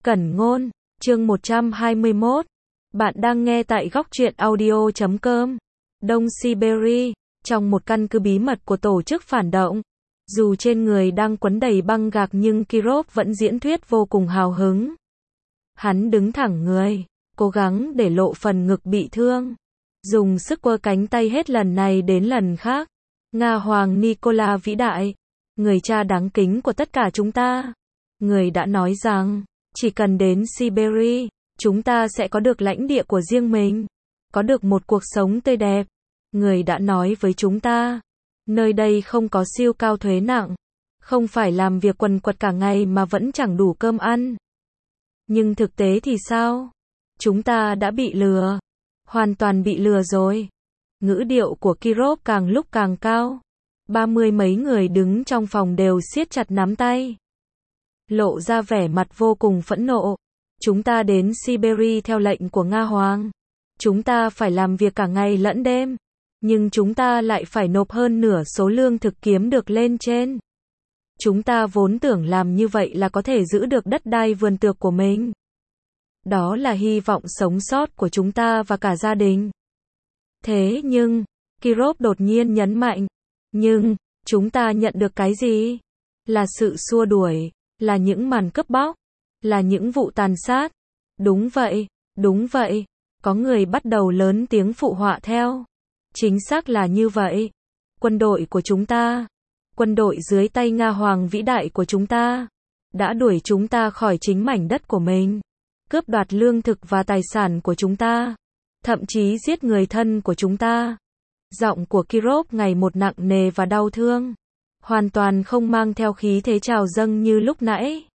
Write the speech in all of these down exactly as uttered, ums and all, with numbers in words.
Cẩn ngôn, chương một trăm hai mươi mốt. Bạn đang nghe tại góc truyện audio chấm com. Đông Siberia, trong một căn cứ bí mật của tổ chức phản động. Dù trên người đang quấn đầy băng gạc nhưng Kirov vẫn diễn thuyết vô cùng hào hứng. Hắn đứng thẳng người, cố gắng để lộ phần ngực bị thương. Dùng sức quơ cánh tay hết lần này đến lần khác. Nga Hoàng Nicola vĩ đại, người cha đáng kính của tất cả chúng ta. Người đã nói rằng, chỉ cần đến Siberia, chúng ta sẽ có được lãnh địa của riêng mình, có được một cuộc sống tươi đẹp. Người đã nói với chúng ta, nơi đây không có siêu cao thuế nặng, không phải làm việc quần quật cả ngày mà vẫn chẳng đủ cơm ăn. Nhưng thực tế thì sao? Chúng ta đã bị lừa, hoàn toàn bị lừa rồi. Ngữ điệu của Kirov càng lúc càng cao. Ba mươi mấy người đứng trong phòng đều siết chặt nắm tay, lộ ra vẻ mặt vô cùng phẫn nộ. Chúng ta đến Siberia theo lệnh của Nga Hoàng. Chúng ta phải làm việc cả ngày lẫn đêm, nhưng chúng ta lại phải nộp hơn nửa số lương thực kiếm được lên trên. Chúng ta vốn tưởng làm như vậy là có thể giữ được đất đai vườn tược của mình. Đó là hy vọng sống sót của chúng ta và cả gia đình. Thế nhưng, Kirov đột nhiên nhấn mạnh, nhưng, chúng ta nhận được cái gì? Là sự xua đuổi, là những màn cướp bóc, là những vụ tàn sát. Đúng vậy, đúng vậy, có người bắt đầu lớn tiếng phụ họa theo. Chính xác là như vậy. Quân đội của chúng ta, quân đội dưới tay Nga Hoàng vĩ đại của chúng ta, đã đuổi chúng ta khỏi chính mảnh đất của mình, cướp đoạt lương thực và tài sản của chúng ta, thậm chí giết người thân của chúng ta. Giọng của Kirov ngày một nặng nề và đau thương, hoàn toàn không mang theo khí thế trào dâng như lúc nãy.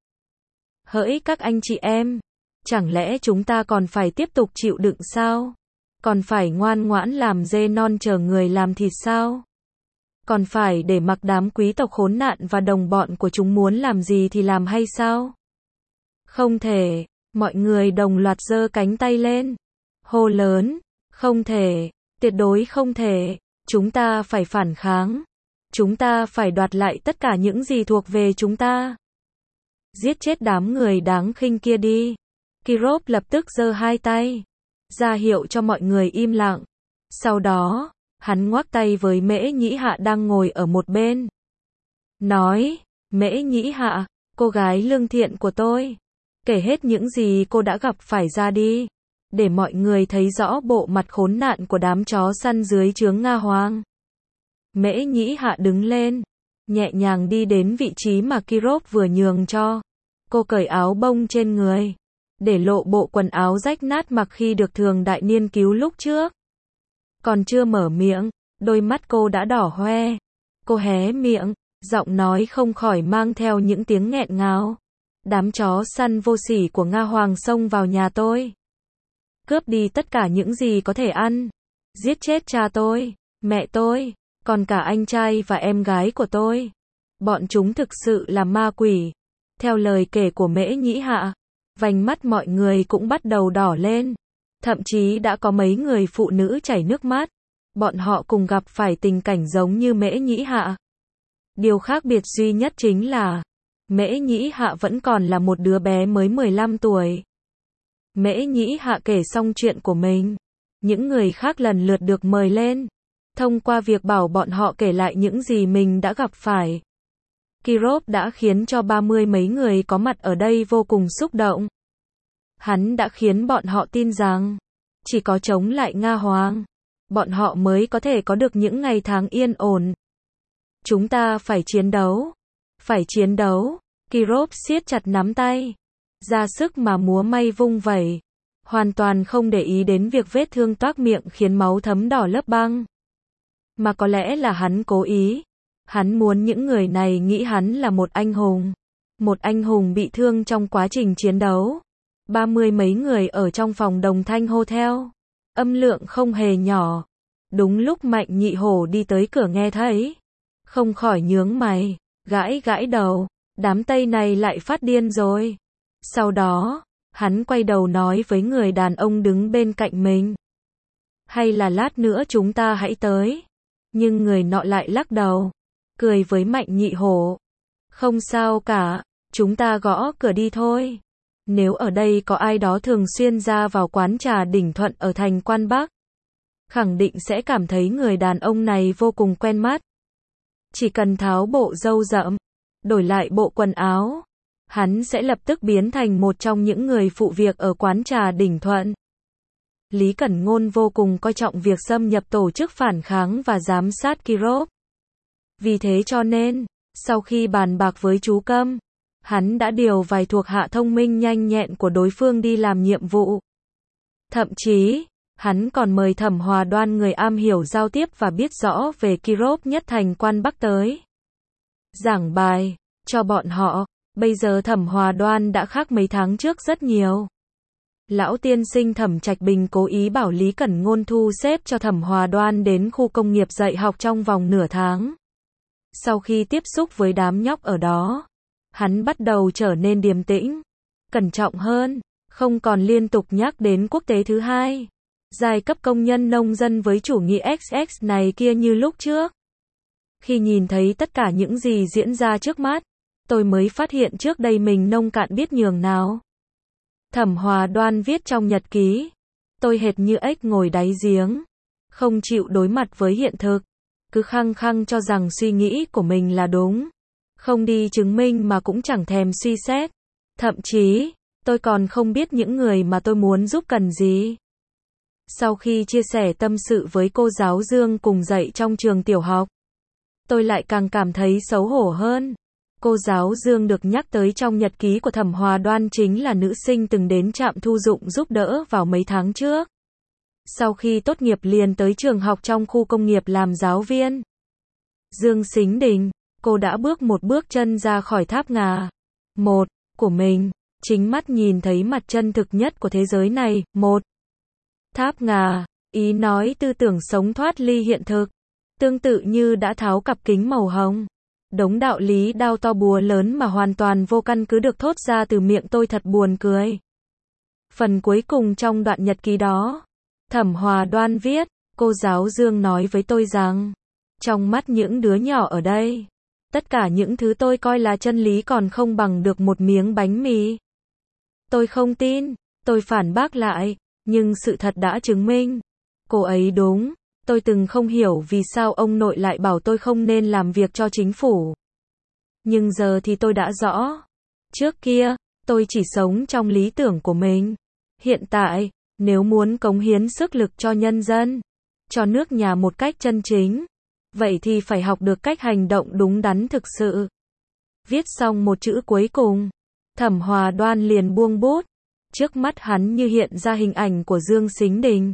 Hỡi các anh chị em, chẳng lẽ chúng ta còn phải tiếp tục chịu đựng sao? Còn phải ngoan ngoãn làm dê non chờ người làm thịt sao? Còn phải để mặc đám quý tộc khốn nạn và đồng bọn của chúng muốn làm gì thì làm hay sao? Không thể, mọi người đồng loạt giơ cánh tay lên, hô lớn, không thể, tuyệt đối không thể, chúng ta phải phản kháng. Chúng ta phải đoạt lại tất cả những gì thuộc về chúng ta. Giết chết đám người đáng khinh kia đi. Kirov lập tức giơ hai tay, ra hiệu cho mọi người im lặng. Sau đó, hắn ngoắc tay với Mễ Nhĩ Hạ đang ngồi ở một bên. Nói, Mễ Nhĩ Hạ, cô gái lương thiện của tôi, kể hết những gì cô đã gặp phải ra đi, để mọi người thấy rõ bộ mặt khốn nạn của đám chó săn dưới trướng Nga Hoàng. Mễ Nhĩ Hạ đứng lên, nhẹ nhàng đi đến vị trí mà Kirov vừa nhường cho. Cô cởi áo bông trên người, để lộ bộ quần áo rách nát mặc khi được Thường Đại Niên cứu lúc trước. Còn chưa mở miệng, đôi mắt cô đã đỏ hoe. Cô hé miệng, giọng nói không khỏi mang theo những tiếng nghẹn ngào. Đám chó săn vô sỉ của Nga Hoàng xông vào nhà tôi, cướp đi tất cả những gì có thể ăn, giết chết cha tôi, mẹ tôi, còn cả anh trai và em gái của tôi. Bọn chúng thực sự là ma quỷ. Theo lời kể của Mễ Nhĩ Hạ, vành mắt mọi người cũng bắt đầu đỏ lên. Thậm chí đã có mấy người phụ nữ chảy nước mắt. Bọn họ cùng gặp phải tình cảnh giống như Mễ Nhĩ Hạ. Điều khác biệt duy nhất chính là, Mễ Nhĩ Hạ vẫn còn là một đứa bé mới mười lăm tuổi. Mễ Nhĩ Hạ kể xong chuyện của mình. Những người khác lần lượt được mời lên, thông qua việc bảo bọn họ kể lại những gì mình đã gặp phải. Kirov đã khiến cho ba mươi mấy người có mặt ở đây vô cùng xúc động. Hắn đã khiến bọn họ tin rằng, chỉ có chống lại Nga Hoàng, bọn họ mới có thể có được những ngày tháng yên ổn. Chúng ta phải chiến đấu, phải chiến đấu. Kirov siết chặt nắm tay, ra sức mà múa may vung vẩy, hoàn toàn không để ý đến việc vết thương toác miệng khiến máu thấm đỏ lớp băng. Mà có lẽ là hắn cố ý. Hắn muốn những người này nghĩ hắn là một anh hùng. Một anh hùng bị thương trong quá trình chiến đấu. Ba mươi mấy người ở trong phòng đồng thanh hô theo. Âm lượng không hề nhỏ. Đúng lúc Mạnh Nhị Hổ đi tới cửa nghe thấy, không khỏi nhướng mày, gãi gãi đầu. Đám Tây này lại phát điên rồi. Sau đó, hắn quay đầu nói với người đàn ông đứng bên cạnh mình. Hay là lát nữa chúng ta hãy tới. Nhưng người nọ lại lắc đầu, cười với Mạnh Nhị Hổ. Không sao cả, chúng ta gõ cửa đi thôi. Nếu ở đây có ai đó thường xuyên ra vào quán trà Đỉnh Thuận ở thành Quan Bắc, khẳng định sẽ cảm thấy người đàn ông này vô cùng quen mắt. Chỉ cần tháo bộ râu rậm, đổi lại bộ quần áo, hắn sẽ lập tức biến thành một trong những người phụ việc ở quán trà Đỉnh Thuận. Lý Cẩn Ngôn vô cùng coi trọng việc xâm nhập tổ chức phản kháng và giám sát Kirov. Vì thế cho nên, sau khi bàn bạc với chú Câm, hắn đã điều vài thuộc hạ thông minh nhanh nhẹn của đối phương đi làm nhiệm vụ. Thậm chí, hắn còn mời Thẩm Hòa Đoan, người am hiểu giao tiếp và biết rõ về Kirov nhất thành Quan Bắc tới giảng bài cho bọn họ. Bây giờ Thẩm Hòa Đoan đã khác mấy tháng trước rất nhiều. Lão tiên sinh Thẩm Trạch Bình cố ý bảo Lý Cẩn Ngôn thu xếp cho Thẩm Hòa Đoan đến khu công nghiệp dạy học trong vòng nửa tháng. Sau khi tiếp xúc với đám nhóc ở đó, hắn bắt đầu trở nên điềm tĩnh, cẩn trọng hơn, không còn liên tục nhắc đến quốc tế thứ hai, giai cấp công nhân nông dân với chủ nghĩa ích ích này kia như lúc trước. Khi nhìn thấy tất cả những gì diễn ra trước mắt, tôi mới phát hiện trước đây mình nông cạn biết nhường nào. Thẩm Hòa Đoan viết trong nhật ký, tôi hệt như ếch ngồi đáy giếng, không chịu đối mặt với hiện thực, cứ khăng khăng cho rằng suy nghĩ của mình là đúng, không đi chứng minh mà cũng chẳng thèm suy xét. Thậm chí, tôi còn không biết những người mà tôi muốn giúp cần gì. Sau khi chia sẻ tâm sự với cô giáo Dương cùng dạy trong trường tiểu học, tôi lại càng cảm thấy xấu hổ hơn. Cô giáo Dương được nhắc tới trong nhật ký của Thẩm Hòa Đoan chính là nữ sinh từng đến trạm thu dụng giúp đỡ vào mấy tháng trước. Sau khi tốt nghiệp liền tới trường học trong khu công nghiệp làm giáo viên. Dương Sính Đình, cô đã bước một bước chân ra khỏi tháp ngà một của mình, chính mắt nhìn thấy mặt chân thực nhất của thế giới này. Một tháp ngà, ý nói tư tưởng sống thoát ly hiện thực, tương tự như đã tháo cặp kính màu hồng. Đống đạo lý đao to búa lớn mà hoàn toàn vô căn cứ được thốt ra từ miệng tôi, thật buồn cười. Phần cuối cùng trong đoạn nhật ký đó, Thẩm Hòa Đoan viết, cô giáo Dương nói với tôi rằng, trong mắt những đứa nhỏ ở đây, tất cả những thứ tôi coi là chân lý còn không bằng được một miếng bánh mì. Tôi không tin, tôi phản bác lại, nhưng sự thật đã chứng minh, cô ấy đúng. Tôi từng không hiểu vì sao ông nội lại bảo tôi không nên làm việc cho chính phủ. Nhưng giờ thì tôi đã rõ. Trước kia, tôi chỉ sống trong lý tưởng của mình. Hiện tại, nếu muốn cống hiến sức lực cho nhân dân, cho nước nhà một cách chân chính, vậy thì phải học được cách hành động đúng đắn thực sự. Viết xong một chữ cuối cùng, Thẩm Hòa Đoan liền buông bút. Trước mắt hắn như hiện ra hình ảnh của Dương Sính Đình.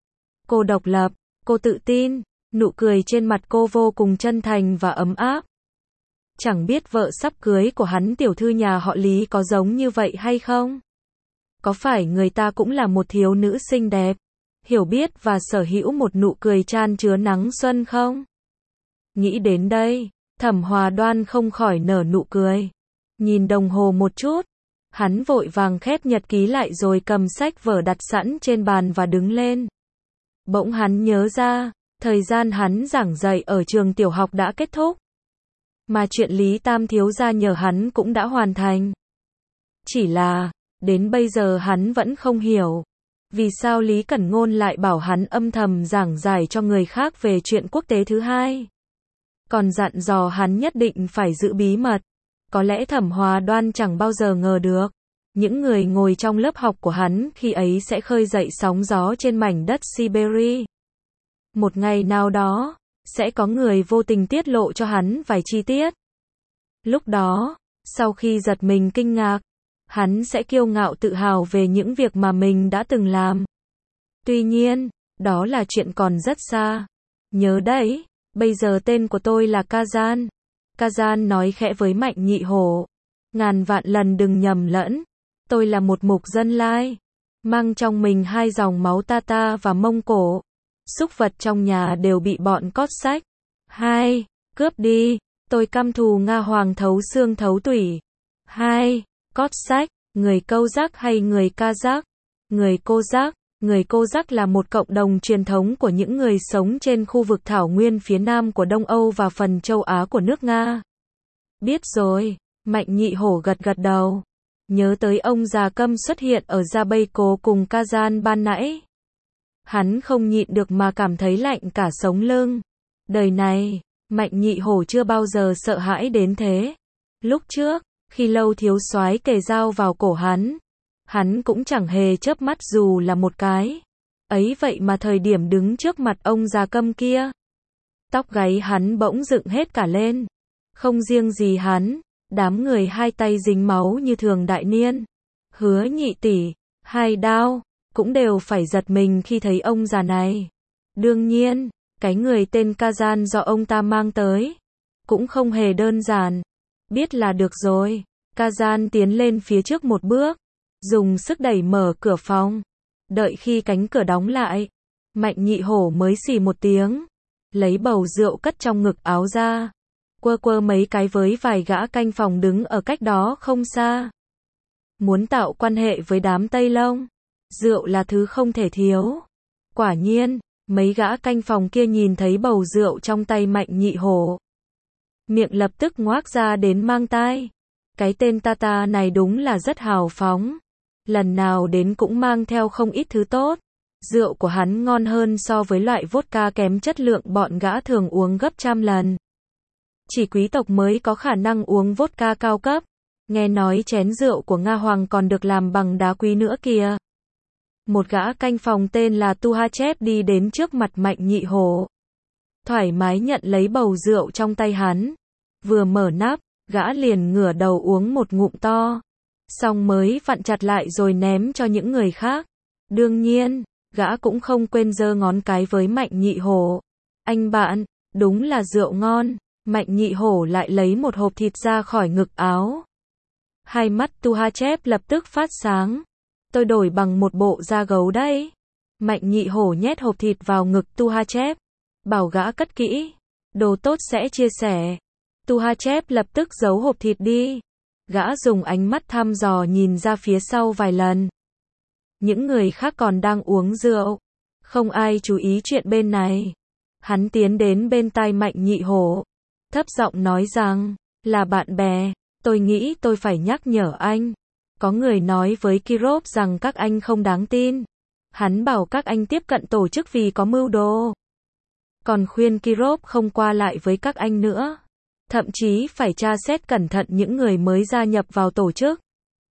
Cô độc lập, cô tự tin, nụ cười trên mặt cô vô cùng chân thành và ấm áp. Chẳng biết vợ sắp cưới của hắn, tiểu thư nhà họ Lý, có giống như vậy hay không? Có phải người ta cũng là một thiếu nữ xinh đẹp, hiểu biết và sở hữu một nụ cười chan chứa nắng xuân không? Nghĩ đến đây, Thẩm Hòa Đoan không khỏi nở nụ cười. Nhìn đồng hồ một chút, hắn vội vàng khép nhật ký lại rồi cầm sách vở đặt sẵn trên bàn và đứng lên. Bỗng hắn nhớ ra, thời gian hắn giảng dạy ở trường tiểu học đã kết thúc. Mà chuyện Lý Tam thiếu gia nhờ hắn cũng đã hoàn thành. Chỉ là, đến bây giờ hắn vẫn không hiểu, vì sao Lý Cẩn Ngôn lại bảo hắn âm thầm giảng giải cho người khác về chuyện quốc tế thứ hai. Còn dặn dò hắn nhất định phải giữ bí mật. Có lẽ Thẩm Hòa Đoan chẳng bao giờ ngờ được, những người ngồi trong lớp học của hắn khi ấy sẽ khơi dậy sóng gió trên mảnh đất Siberia. Một ngày nào đó, sẽ có người vô tình tiết lộ cho hắn vài chi tiết. Lúc đó, sau khi giật mình kinh ngạc, hắn sẽ kiêu ngạo tự hào về những việc mà mình đã từng làm. Tuy nhiên, đó là chuyện còn rất xa. Nhớ đấy, bây giờ tên của tôi là Kazan. Kazan nói khẽ với Mạnh Nhị Hổ. Ngàn vạn lần đừng nhầm lẫn. Tôi là một mục dân lai, mang trong mình hai dòng máu Tata và Mông Cổ. Súc vật trong nhà đều bị bọn cót sách. Hai, cướp đi. Tôi căm thù Nga Hoàng thấu xương thấu tủy. Hai, cót sách, người Câu Giác hay người Kazakh? Người Cô Giác. Người Cô Giác là một cộng đồng truyền thống của những người sống trên khu vực thảo nguyên phía nam của Đông Âu và phần châu Á của nước Nga. Biết rồi, Mạnh Nhị Hổ gật gật đầu. nhớ tới ông già Câm xuất hiện ở Jabayco cùng Kazan ban nãy. Hắn không nhịn được mà cảm thấy lạnh cả sống lưng. Đời này, Mạnh Nhị Hổ chưa bao giờ sợ hãi đến thế. Lúc trước, khi Lâu thiếu soái kề dao vào cổ hắn, hắn cũng chẳng hề chớp mắt dù là một cái. Ấy vậy mà thời điểm đứng trước mặt ông già Câm kia, tóc gáy hắn bỗng dựng hết cả lên. Không riêng gì hắn, đám người hai tay dính máu như thường đại niên, Hứa nhị tỷ, Hai Đao, cũng đều phải giật mình khi thấy ông già này. Đương nhiên, cái người tên Kazan do ông ta mang tới, cũng không hề đơn giản. Biết là được rồi, Kazan tiến lên phía trước một bước, dùng sức đẩy mở cửa phòng. Đợi khi cánh cửa đóng lại, Mạnh Nhị Hổ mới xì một tiếng, lấy bầu rượu cất trong ngực áo ra, quơ quơ mấy cái với vài gã canh phòng đứng ở cách đó không xa. Muốn tạo quan hệ với đám Tây Lông, rượu là thứ không thể thiếu. Quả nhiên, mấy gã canh phòng kia nhìn thấy bầu rượu trong tay Mạnh Nhị Hổ, miệng lập tức ngoác ra đến mang tai. Cái tên Tata này đúng là rất hào phóng, lần nào đến cũng mang theo không ít thứ tốt. Rượu của hắn ngon hơn so với loại vodka kém chất lượng bọn gã thường uống gấp trăm lần. Chỉ quý tộc mới có khả năng uống vodka cao cấp. Nghe nói chén rượu của Nga Hoàng còn được làm bằng đá quý nữa kìa. Một gã canh phòng tên là Tuhachev đi đến trước mặt Mạnh Nhị Hổ, thoải mái nhận lấy bầu rượu trong tay hắn. Vừa mở nắp, gã liền ngửa đầu uống một ngụm to, xong mới vặn chặt lại rồi ném cho những người khác. Đương nhiên, gã cũng không quên giơ ngón cái với Mạnh Nhị Hổ. Anh bạn, đúng là rượu ngon. Mạnh Nhị Hổ lại lấy một hộp thịt ra khỏi ngực áo. Hai mắt Tuhachev lập tức phát sáng. Tôi đổi bằng một bộ da gấu đấy. Mạnh Nhị Hổ nhét hộp thịt vào ngực Tuhachev, bảo gã cất kỹ. Đồ tốt sẽ chia sẻ. Tuhachev lập tức giấu hộp thịt đi. Gã dùng ánh mắt thăm dò nhìn ra phía sau vài lần. Những người khác còn đang uống rượu, không ai chú ý chuyện bên này. Hắn tiến đến bên tai Mạnh Nhị Hổ, thấp giọng nói rằng, là bạn bè, tôi nghĩ tôi phải nhắc nhở anh. Có người nói với Kirov rằng các anh không đáng tin. Hắn bảo các anh tiếp cận tổ chức vì có mưu đồ. Còn khuyên Kirov không qua lại với các anh nữa. Thậm chí phải tra xét cẩn thận những người mới gia nhập vào tổ chức.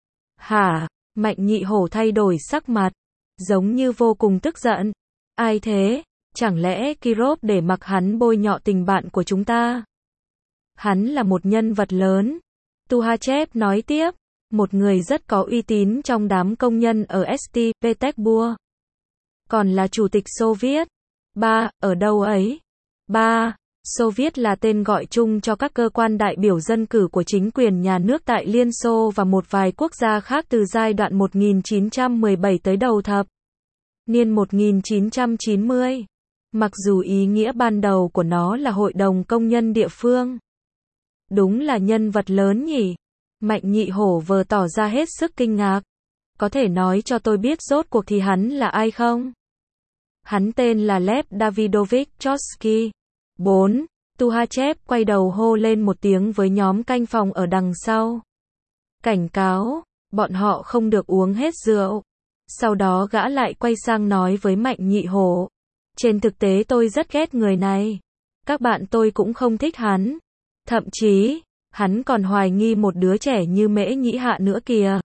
Hả? Mạnh Nhị Hổ thay đổi sắc mặt, giống như vô cùng tức giận. Ai thế? Chẳng lẽ Kirov để mặc hắn bôi nhọ tình bạn của chúng ta? Hắn là một nhân vật lớn. Tuhachev nói tiếp, một người rất có uy tín trong đám công nhân ở Saint Petersburg. Còn là chủ tịch Xô Viết. Ba, ở đâu ấy? Ba, Xô Viết là tên gọi chung cho các cơ quan đại biểu dân cử của chính quyền nhà nước tại Liên Xô và một vài quốc gia khác từ giai đoạn một nghìn chín trăm mười bảy tới đầu thập niên một nghìn chín trăm chín mươi. Mặc dù ý nghĩa ban đầu của nó là hội đồng công nhân địa phương. Đúng là nhân vật lớn nhỉ? Mạnh Nhị Hổ vừa tỏ ra hết sức kinh ngạc. Có thể nói cho tôi biết rốt cuộc thì hắn là ai không? Hắn tên là Lev Davidovich Trotsky. bốn. Tuhachev quay đầu hô lên một tiếng với nhóm canh phòng ở đằng sau. Cảnh cáo, bọn họ không được uống hết rượu. Sau đó gã lại quay sang nói với Mạnh Nhị Hổ. Trên thực tế tôi rất ghét người này. Các bạn tôi cũng không thích hắn. Thậm chí, hắn còn hoài nghi một đứa trẻ như Mễ Nhĩ Hạ nữa kìa.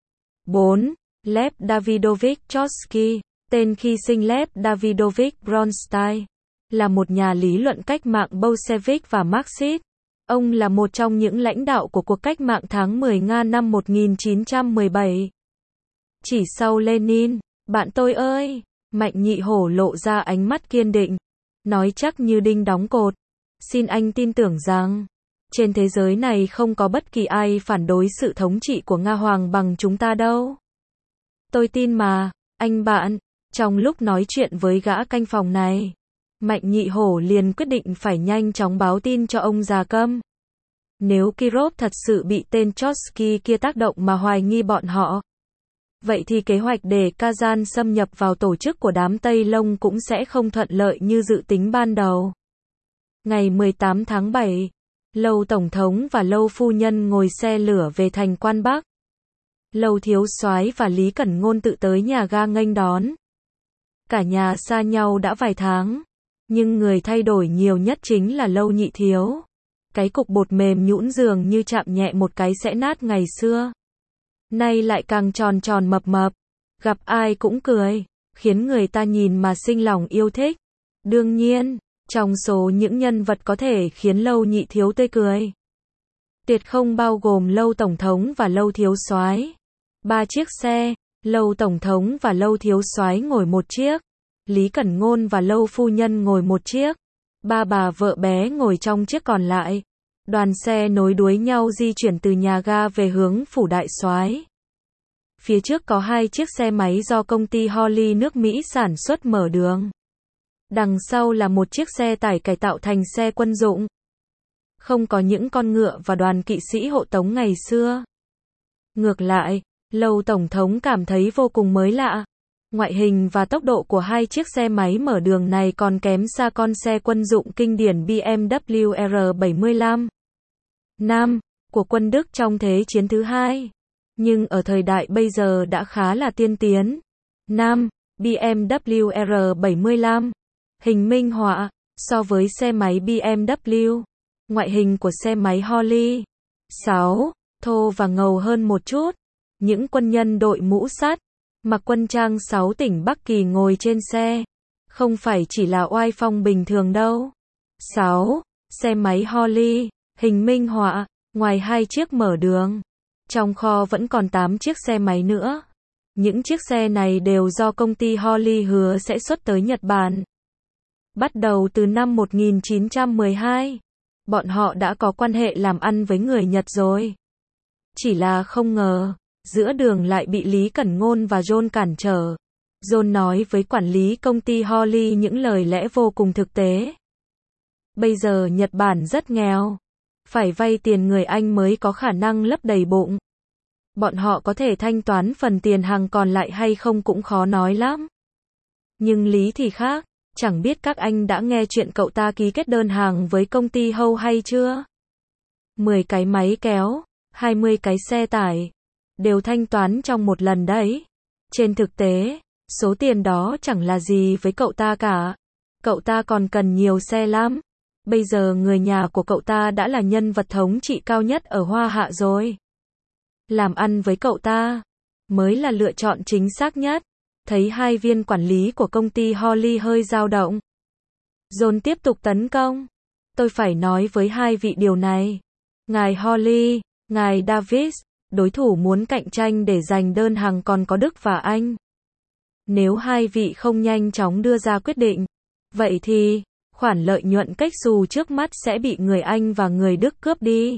bốn. Lev Davidovich Trotsky, tên khi sinh Lev Davidovich Bronstein, là một nhà lý luận cách mạng Bolshevik và Marxist. Ông là một trong những lãnh đạo của cuộc cách mạng tháng mười Nga năm một nghìn chín trăm mười bảy. Chỉ sau Lenin, bạn tôi ơi, Mạnh Nhị Hổ lộ ra ánh mắt kiên định, nói chắc như đinh đóng cột. Xin anh tin tưởng rằng, trên thế giới này không có bất kỳ ai phản đối sự thống trị của Nga Hoàng bằng chúng ta đâu. Tôi tin mà, anh bạn. Trong lúc nói chuyện với gã canh phòng này, Mạnh Nhị Hổ liền quyết định phải nhanh chóng báo tin cho ông già Câm. Nếu Kirov thật sự bị tên Trotsky kia tác động mà hoài nghi bọn họ, vậy thì kế hoạch để Kazan xâm nhập vào tổ chức của đám Tây Lông cũng sẽ không thuận lợi như dự tính ban đầu. Ngày mười tám tháng bảy, Lâu Tổng thống và Lâu Phu Nhân ngồi xe lửa về thành Quan Bắc. Lâu Thiếu Soái và Lý Cẩn Ngôn tự tới nhà ga nghênh đón. Cả nhà xa nhau đã vài tháng, nhưng người thay đổi nhiều nhất chính là Lâu Nhị Thiếu. Cái cục bột mềm nhũn dường như chạm nhẹ một cái sẽ nát ngày xưa. Nay lại càng tròn tròn mập mập, gặp ai cũng cười, khiến người ta nhìn mà sinh lòng yêu thích. Đương nhiên, trong số những nhân vật có thể khiến Lâu Nhị Thiếu tươi cười, tuyệt không bao gồm Lâu Tổng thống và Lâu Thiếu Soái. Ba chiếc xe, Lâu Tổng thống và Lâu Thiếu Soái ngồi một chiếc, Lý Cẩn Ngôn và Lâu Phu Nhân ngồi một chiếc, ba bà vợ bé ngồi trong chiếc còn lại. Đoàn xe nối đuôi nhau di chuyển từ nhà ga về hướng phủ đại soái. Phía trước có hai chiếc xe máy do công ty Holly nước Mỹ sản xuất mở đường. Đằng sau là một chiếc xe tải cải tạo thành xe quân dụng. Không có những con ngựa và đoàn kỵ sĩ hộ tống ngày xưa. Ngược lại, Lâu Tổng thống cảm thấy vô cùng mới lạ. Ngoại hình và tốc độ của hai chiếc xe máy mở đường này còn kém xa con xe quân dụng kinh điển B M W R bảy mươi lăm Nam của quân Đức trong Thế chiến thứ hai. Nhưng ở thời đại bây giờ đã khá là tiên tiến. Nam, B M W R bảy mươi lăm. Hình minh họa, so với xe máy B M W, ngoại hình của xe máy Holly. sáu. Thô và ngầu hơn một chút. Những quân nhân đội mũ sắt, mặc quân trang sáu tỉnh Bắc Kỳ ngồi trên xe. Không phải chỉ là oai phong bình thường đâu. sáu. Xe máy Holly, hình minh họa, ngoài hai chiếc mở đường. Trong kho vẫn còn tám chiếc xe máy nữa. Những chiếc xe này đều do công ty Holly hứa sẽ xuất tới Nhật Bản. Bắt đầu từ năm một nghìn chín trăm mười hai, bọn họ đã có quan hệ làm ăn với người Nhật rồi. Chỉ là không ngờ, giữa đường lại bị Lý Cẩn Ngôn và John cản trở. John nói với quản lý công ty Holly những lời lẽ vô cùng thực tế. Bây giờ Nhật Bản rất nghèo. Phải vay tiền người Anh mới có khả năng lấp đầy bụng. Bọn họ có thể thanh toán phần tiền hàng còn lại hay không cũng khó nói lắm. Nhưng Lý thì khác. Chẳng biết các anh đã nghe chuyện cậu ta ký kết đơn hàng với công ty Hâu hay chưa? mười cái máy kéo, hai mươi cái xe tải, đều thanh toán trong một lần đấy. Trên thực tế, số tiền đó chẳng là gì với cậu ta cả. Cậu ta còn cần nhiều xe lắm. Bây giờ người nhà của cậu ta đã là nhân vật thống trị cao nhất ở Hoa Hạ rồi. Làm ăn với cậu ta mới là lựa chọn chính xác nhất. Thấy hai viên quản lý của công ty Holly hơi dao động, John tiếp tục tấn công. Tôi phải nói với hai vị điều này. Ngài Holly, ngài Davis, đối thủ muốn cạnh tranh để giành đơn hàng còn có Đức và Anh. Nếu hai vị không nhanh chóng đưa ra quyết định, vậy thì khoản lợi nhuận cách xù trước mắt sẽ bị người Anh và người Đức cướp đi.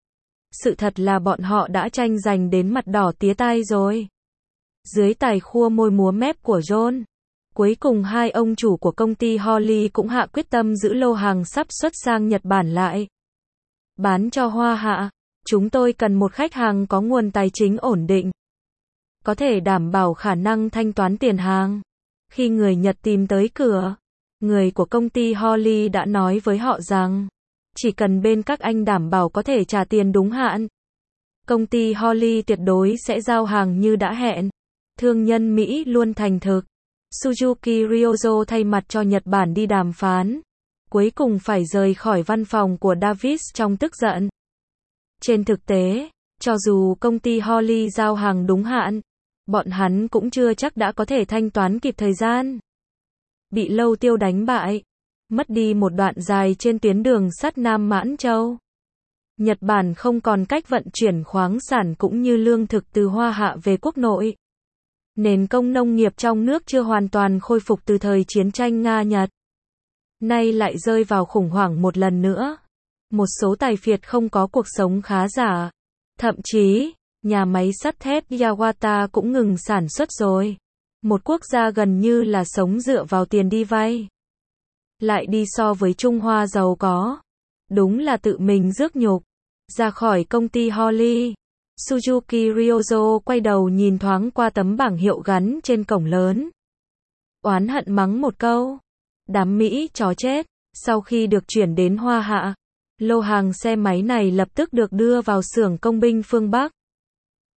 Sự thật là bọn họ đã tranh giành đến mặt đỏ tía tai rồi. Dưới tài khua môi múa mép của John, cuối cùng hai ông chủ của công ty Holly cũng hạ quyết tâm giữ lô hàng sắp xuất sang Nhật Bản lại. Bán cho Hoa Hạ, chúng tôi cần một khách hàng có nguồn tài chính ổn định, có thể đảm bảo khả năng thanh toán tiền hàng. Khi người Nhật tìm tới cửa, người của công ty Holly đã nói với họ rằng, chỉ cần bên các anh đảm bảo có thể trả tiền đúng hạn, công ty Holly tuyệt đối sẽ giao hàng như đã hẹn. Thương nhân Mỹ luôn thành thực. Suzuki Ryozo thay mặt cho Nhật Bản đi đàm phán. Cuối cùng phải rời khỏi văn phòng của Davis trong tức giận. Trên thực tế, cho dù công ty Holly giao hàng đúng hạn, bọn hắn cũng chưa chắc đã có thể thanh toán kịp thời gian. Bị Lâu Tiêu đánh bại, mất đi một đoạn dài trên tuyến đường sắt Nam Mãn Châu. Nhật Bản không còn cách vận chuyển khoáng sản cũng như lương thực từ Hoa Hạ về quốc nội. Nền công nông nghiệp trong nước chưa hoàn toàn khôi phục từ thời chiến tranh Nga-Nhật. Nay lại rơi vào khủng hoảng một lần nữa. Một số tài phiệt không có cuộc sống khá giả. Thậm chí, nhà máy sắt thép Yawata cũng ngừng sản xuất rồi. Một quốc gia gần như là sống dựa vào tiền đi vay. Lại đi so với Trung Hoa giàu có. Đúng là tự mình rước nhục. Ra khỏi công ty Holly, Suzuki Ryozo quay đầu nhìn thoáng qua tấm bảng hiệu gắn trên cổng lớn. Oán hận mắng một câu. Đám Mỹ chó chết. Sau khi được chuyển đến Hoa Hạ, lô hàng xe máy này lập tức được đưa vào xưởng công binh phương Bắc.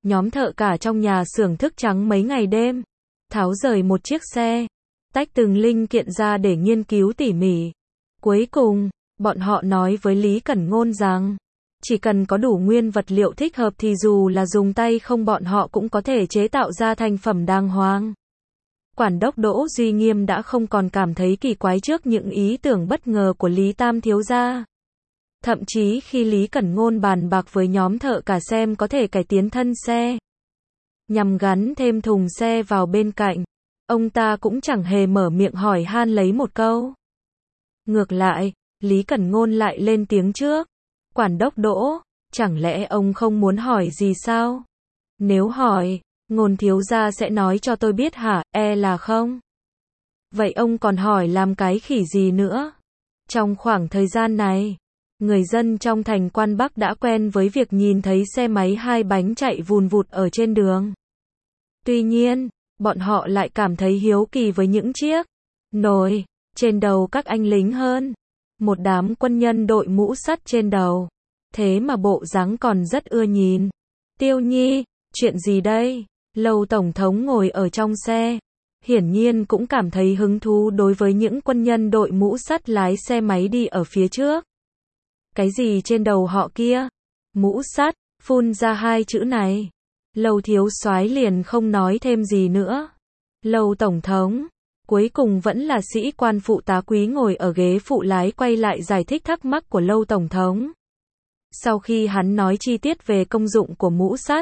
Nhóm thợ cả trong nhà xưởng thức trắng mấy ngày đêm, tháo rời một chiếc xe, tách từng linh kiện ra để nghiên cứu tỉ mỉ. Cuối cùng, bọn họ nói với Lý Cẩn Ngôn rằng, chỉ cần có đủ nguyên vật liệu thích hợp thì dù là dùng tay không bọn họ cũng có thể chế tạo ra thành phẩm đàng hoàng. Quản đốc Đỗ Duy Nghiêm đã không còn cảm thấy kỳ quái trước những ý tưởng bất ngờ của Lý Tam thiếu gia. Thậm chí khi Lý Cẩn Ngôn bàn bạc với nhóm thợ cả xem có thể cải tiến thân xe, nhằm gắn thêm thùng xe vào bên cạnh, ông ta cũng chẳng hề mở miệng hỏi han lấy một câu. Ngược lại, Lý Cẩn Ngôn lại lên tiếng trước. Quản đốc Đỗ, chẳng lẽ ông không muốn hỏi gì sao? Nếu hỏi, Ngôn thiếu gia sẽ nói cho tôi biết hả? E là không. Vậy ông còn hỏi làm cái khỉ gì nữa? Trong khoảng thời gian này, người dân trong thành Quan Bắc đã quen với việc nhìn thấy xe máy hai bánh chạy vùn vụt ở trên đường. Tuy nhiên, bọn họ lại cảm thấy hiếu kỳ với những chiếc nồi trên đầu các anh lính hơn. Một đám quân nhân đội mũ sắt trên đầu. Thế mà bộ dáng còn rất ưa nhìn. Tiêu Nhi, chuyện gì đây? Lâu Tổng thống ngồi ở trong xe. Hiển nhiên cũng cảm thấy hứng thú đối với những quân nhân đội mũ sắt lái xe máy đi ở phía trước. Cái gì trên đầu họ kia? Mũ sắt, phun ra hai chữ này. Lâu thiếu soái liền không nói thêm gì nữa. Lâu Tổng thống, cuối cùng vẫn là sĩ quan phụ tá quý ngồi ở ghế phụ lái quay lại giải thích thắc mắc của Lâu Tổng thống. Sau khi hắn nói chi tiết về công dụng của mũ sắt,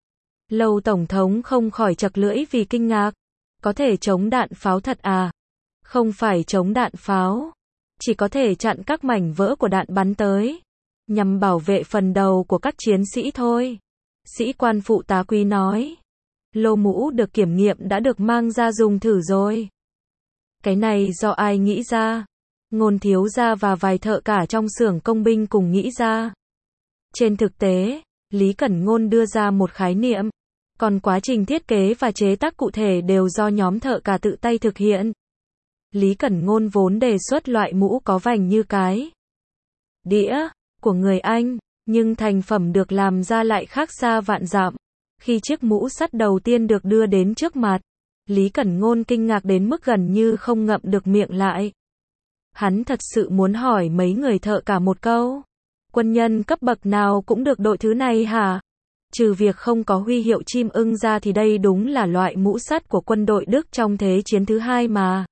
Lâu Tổng thống không khỏi chật lưỡi vì kinh ngạc. Có thể chống đạn pháo thật à? Không phải chống đạn pháo, chỉ có thể chặn các mảnh vỡ của đạn bắn tới, nhằm bảo vệ phần đầu của các chiến sĩ thôi. Sĩ quan phụ tá quý nói. Lô mũ được kiểm nghiệm đã được mang ra dùng thử rồi. Cái này do ai nghĩ ra? Ngôn thiếu gia và vài thợ cả trong xưởng công binh cùng nghĩ ra. Trên thực tế, Lý Cẩn Ngôn đưa ra một khái niệm, còn quá trình thiết kế và chế tác cụ thể đều do nhóm thợ cả tự tay thực hiện. Lý Cẩn Ngôn vốn đề xuất loại mũ có vành như cái đĩa của người Anh, nhưng thành phẩm được làm ra lại khác xa vạn dặm. Khi chiếc mũ sắt đầu tiên được đưa đến trước mặt, Lý Cẩn Ngôn kinh ngạc đến mức gần như không ngậm được miệng lại. Hắn thật sự muốn hỏi mấy người thợ cả một câu. Quân nhân cấp bậc nào cũng được đội thứ này hả? Trừ việc không có huy hiệu chim ưng ra thì đây đúng là loại mũ sắt của quân đội Đức trong Thế chiến thứ hai mà.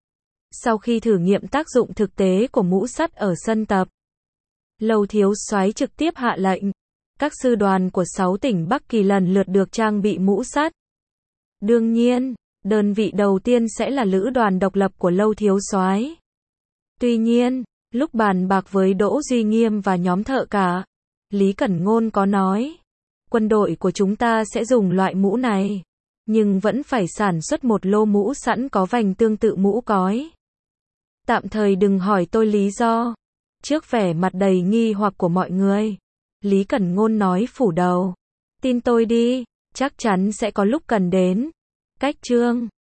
Sau khi thử nghiệm tác dụng thực tế của mũ sắt ở sân tập, Lâu thiếu soái trực tiếp hạ lệnh. Các sư đoàn của sáu tỉnh Bắc Kỳ lần lượt được trang bị mũ sắt. Đương nhiên, đơn vị đầu tiên sẽ là lữ đoàn độc lập của Lâu thiếu soái. Tuy nhiên, lúc bàn bạc với Đỗ Duy Nghiêm và nhóm thợ cả, Lý Cẩn Ngôn có nói, quân đội của chúng ta sẽ dùng loại mũ này, nhưng vẫn phải sản xuất một lô mũ sẵn có vành tương tự mũ cói. Tạm thời đừng hỏi tôi lý do. Trước vẻ mặt đầy nghi hoặc của mọi người, Lý Cẩn Ngôn nói phủ đầu. Tin tôi đi, chắc chắn sẽ có lúc cần đến. Cách chương